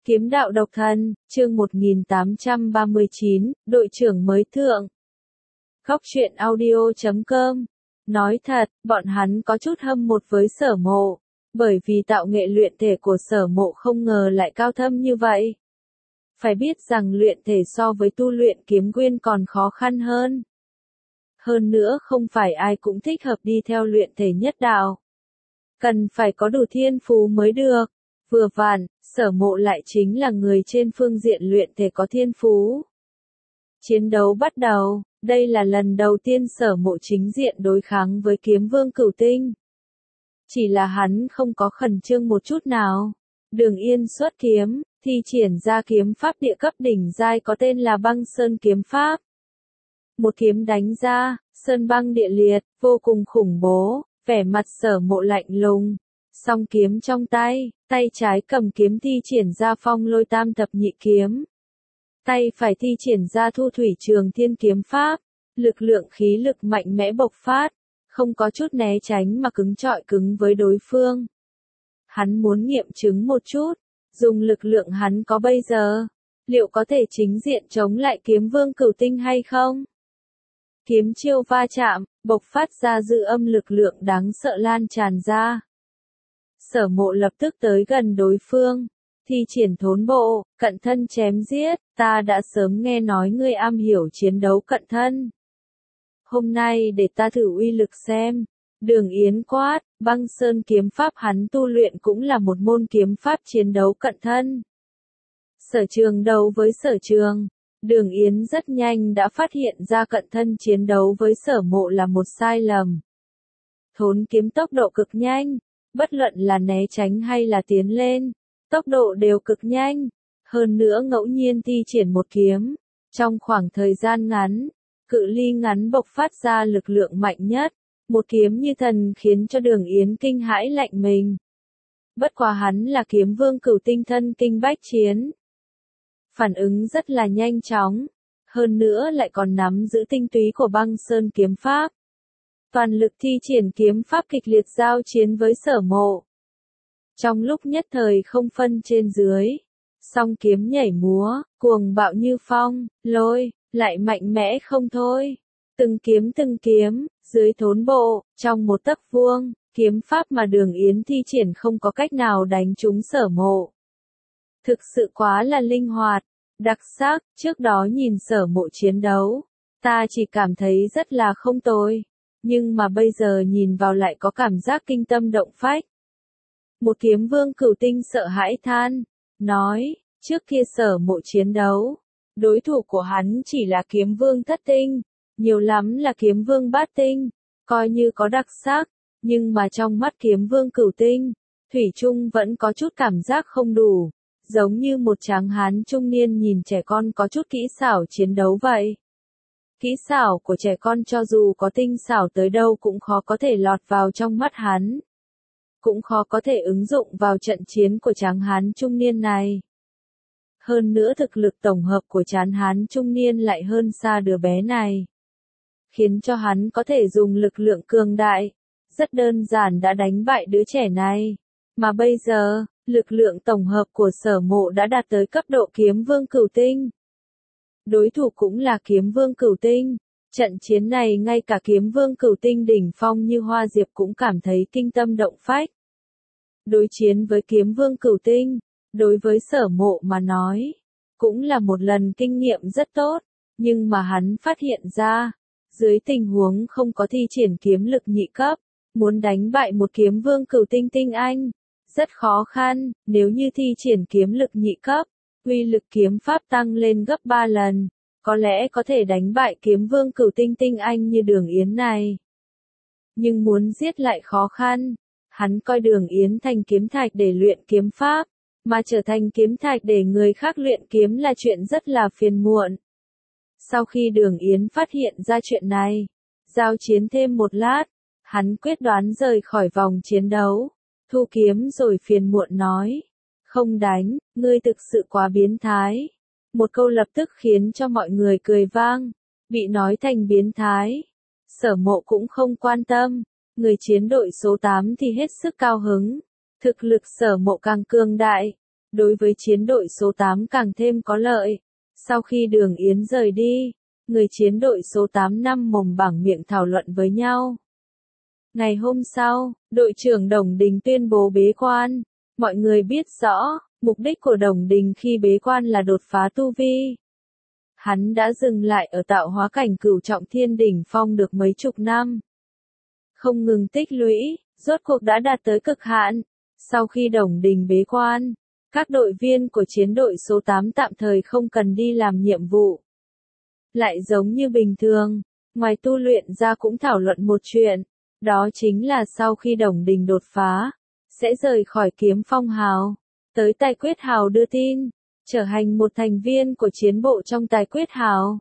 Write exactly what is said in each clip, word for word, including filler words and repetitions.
Kiếm đạo độc thân, chương một nghìn tám trăm ba mươi chín, đội trưởng mới thượng. Góc truyện audio chấm com. Nói thật, bọn hắn có chút hâm mộ với Sở Mộ, bởi vì tạo nghệ luyện thể của Sở Mộ không ngờ lại cao thâm như vậy. Phải biết rằng luyện thể so với tu luyện kiếm nguyên còn khó khăn hơn. Hơn nữa không phải ai cũng thích hợp đi theo luyện thể nhất đạo. Cần phải có đủ thiên phú mới được. Vừa vặn, Sở Mộ lại chính là người trên phương diện luyện thể có thiên phú. Chiến đấu bắt đầu, đây là lần đầu tiên Sở Mộ chính diện đối kháng với kiếm vương Cửu Tinh. Chỉ là hắn không có khẩn trương một chút nào. Đường Yên xuất kiếm, thi triển ra kiếm pháp địa cấp đỉnh giai có tên là Băng Sơn kiếm pháp. Một kiếm đánh ra, sơn băng địa liệt, vô cùng khủng bố, vẻ mặt Sở Mộ lạnh lùng. Song kiếm trong tay, tay trái cầm kiếm thi triển ra phong lôi tam thập nhị kiếm. Tay phải thi triển ra thu thủy trường thiên kiếm pháp, lực lượng khí lực mạnh mẽ bộc phát, không có chút né tránh mà cứng trọi cứng với đối phương. Hắn muốn nghiệm chứng một chút, dùng lực lượng hắn có bây giờ, liệu có thể chính diện chống lại kiếm vương Cửu Tinh hay không? Kiếm chiêu va chạm, bộc phát ra dư âm lực lượng đáng sợ lan tràn ra. Sở Mộ lập tức tới gần đối phương, thi triển thốn bộ, cận thân chém giết, ta đã sớm nghe nói ngươi am hiểu chiến đấu cận thân. Hôm nay để ta thử uy lực xem. Đường Yến quát, Băng Sơn kiếm pháp hắn tu luyện cũng là một môn kiếm pháp chiến đấu cận thân. Sở Trường đấu với Sở Trường, Đường Yến rất nhanh đã phát hiện ra cận thân chiến đấu với Sở Mộ là một sai lầm. Thốn kiếm tốc độ cực nhanh. Bất luận là né tránh hay là tiến lên, tốc độ đều cực nhanh, hơn nữa ngẫu nhiên thi triển một kiếm, trong khoảng thời gian ngắn, cự ly ngắn bộc phát ra lực lượng mạnh nhất, một kiếm như thần khiến cho Đường Yến kinh hãi lạnh mình. Bất quá hắn là kiếm vương Cửu Tinh thân kinh bách chiến. Phản ứng rất là nhanh chóng, hơn nữa lại còn nắm giữ tinh túy của Băng Sơn kiếm pháp. Toàn lực thi triển kiếm pháp kịch liệt giao chiến với Sở Mộ. Trong lúc nhất thời không phân trên dưới, song kiếm nhảy múa, cuồng bạo như phong, lôi, lại mạnh mẽ không thôi. Từng kiếm từng kiếm, dưới thốn bộ, trong một tấc vuông, kiếm pháp mà Đường Yến thi triển không có cách nào đánh trúng Sở Mộ. Thực sự quá là linh hoạt, đặc sắc, trước đó nhìn Sở Mộ chiến đấu, ta chỉ cảm thấy rất là không tồi. Nhưng mà bây giờ nhìn vào lại có cảm giác kinh tâm động phách. Một kiếm vương Cửu Tinh sợ hãi than, nói, trước kia Sở Mộ chiến đấu, đối thủ của hắn chỉ là kiếm vương thất tinh, nhiều lắm là kiếm vương bát tinh, coi như có đặc sắc, nhưng mà trong mắt kiếm vương Cửu Tinh, thủy chung vẫn có chút cảm giác không đủ, giống như một tráng hán trung niên nhìn trẻ con có chút kỹ xảo chiến đấu vậy. Kỹ xảo của trẻ con cho dù có tinh xảo tới đâu cũng khó có thể lọt vào trong mắt hắn. Cũng khó có thể ứng dụng vào trận chiến của tráng hán trung niên này. Hơn nữa thực lực tổng hợp của tráng hán trung niên lại hơn xa đứa bé này. Khiến cho hắn có thể dùng lực lượng cường đại, rất đơn giản đã đánh bại đứa trẻ này. Mà bây giờ, lực lượng tổng hợp của Sở Mộ đã đạt tới cấp độ kiếm vương Cửu Tinh. Đối thủ cũng là kiếm vương Cửu Tinh. Trận chiến này ngay cả kiếm vương Cửu Tinh đỉnh phong như Hoa Diệp cũng cảm thấy kinh tâm động phách. Đối chiến với kiếm vương Cửu Tinh, đối với Sở Mộ mà nói, cũng là một lần kinh nghiệm rất tốt, nhưng mà hắn phát hiện ra, dưới tình huống không có thi triển kiếm lực nhị cấp, muốn đánh bại một kiếm vương Cửu Tinh tinh anh, rất khó khăn, nếu như thi triển kiếm lực nhị cấp. Uy lực kiếm pháp tăng lên gấp ba lần, có lẽ có thể đánh bại kiếm vương Cửu Tinh tinh anh như Đường Yến này. Nhưng muốn giết lại khó khăn, hắn coi Đường Yến thành kiếm thạch để luyện kiếm pháp, mà trở thành kiếm thạch để người khác luyện kiếm là chuyện rất là phiền muộn. Sau khi Đường Yến phát hiện ra chuyện này, giao chiến thêm một lát, hắn quyết đoán rời khỏi vòng chiến đấu, thu kiếm rồi phiền muộn nói. Không đánh, ngươi thực sự quá biến thái. Một câu lập tức khiến cho mọi người cười vang, bị nói thành biến thái. Sở Mộ cũng không quan tâm, người chiến đội số tám thì hết sức cao hứng. Thực lực Sở Mộ càng cường đại, đối với chiến đội số tám càng thêm có lợi. Sau khi Đường Yến rời đi, người chiến đội số tám năm mồm bảng miệng thảo luận với nhau. Ngày hôm sau, đội trưởng Đồng Đình tuyên bố bế quan. Mọi người biết rõ, mục đích của Đồng Đình khi bế quan là đột phá tu vi. Hắn đã dừng lại ở tạo hóa cảnh cửu trọng thiên đỉnh phong được mấy chục năm. Không ngừng tích lũy, rốt cuộc đã đạt tới cực hạn. Sau khi Đồng Đình bế quan, các đội viên của chiến đội số tám tạm thời không cần đi làm nhiệm vụ. Lại giống như bình thường, ngoài tu luyện ra cũng thảo luận một chuyện, đó chính là sau khi Đồng Đình đột phá, sẽ rời khỏi Kiếm Phong Hào, tới Tài Quyết Hào đưa tin, trở thành một thành viên của chiến bộ trong Tài Quyết Hào.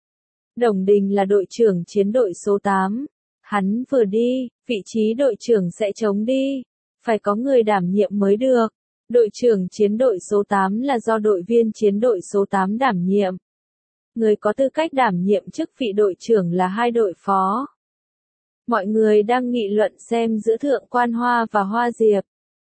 Đồng Đình là đội trưởng chiến đội số tám, hắn vừa đi, vị trí đội trưởng sẽ trống đi, phải có người đảm nhiệm mới được. Đội trưởng chiến đội số tám là do đội viên chiến đội số tám đảm nhiệm. Người có tư cách đảm nhiệm chức vị đội trưởng là hai đội phó. Mọi người đang nghị luận xem giữa Thượng Quan Hoa và Hoa Diệp,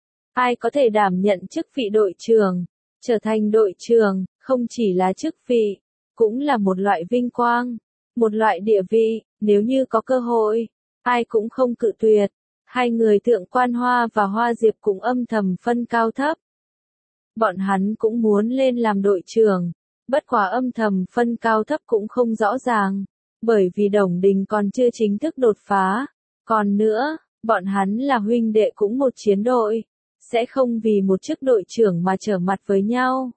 ai có thể đảm nhận chức vị đội trưởng. Trở thành đội trưởng, không chỉ là chức vị, cũng là một loại vinh quang, một loại địa vị, nếu như có cơ hội, ai cũng không cự tuyệt. Hai người Thượng Quan Hoa và Hoa Diệp cũng âm thầm phân cao thấp. Bọn hắn cũng muốn lên làm đội trưởng, bất quá âm thầm phân cao thấp cũng không rõ ràng, bởi vì Đồng Đình còn chưa chính thức đột phá. Còn nữa, bọn hắn là huynh đệ cũng một chiến đội, sẽ không vì một chức đội trưởng mà trở mặt với nhau.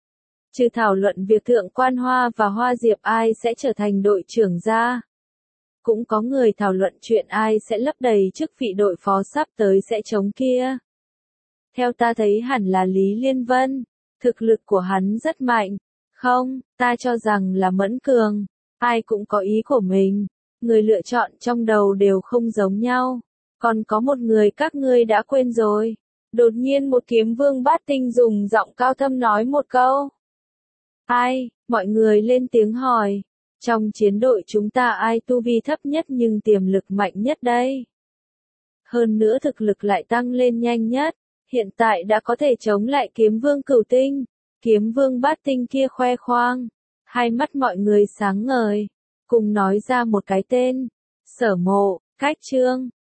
Trừ thảo luận việc Thượng Quan Hoa và Hoa Diệp ai sẽ trở thành đội trưởng ra, cũng có người thảo luận chuyện ai sẽ lấp đầy chức vị đội phó sắp tới sẽ chống kia. Theo ta thấy hẳn là Lý Liên Vân, thực lực của hắn rất mạnh. Không, ta cho rằng là Mẫn Cường, ai cũng có ý của mình, người lựa chọn trong đầu đều không giống nhau. Còn có một người các ngươi đã quên rồi. Đột nhiên một kiếm vương bát tinh dùng giọng cao thâm nói một câu. Ai, mọi người lên tiếng hỏi. Trong chiến đội chúng ta ai tu vi thấp nhất nhưng tiềm lực mạnh nhất đây? Hơn nữa thực lực lại tăng lên nhanh nhất, hiện tại đã có thể chống lại kiếm vương cửu tinh. Kiếm vương bát tinh kia khoe khoang, hai mắt mọi người sáng ngời, cùng nói ra một cái tên. Sở Mộ, Cách Trương.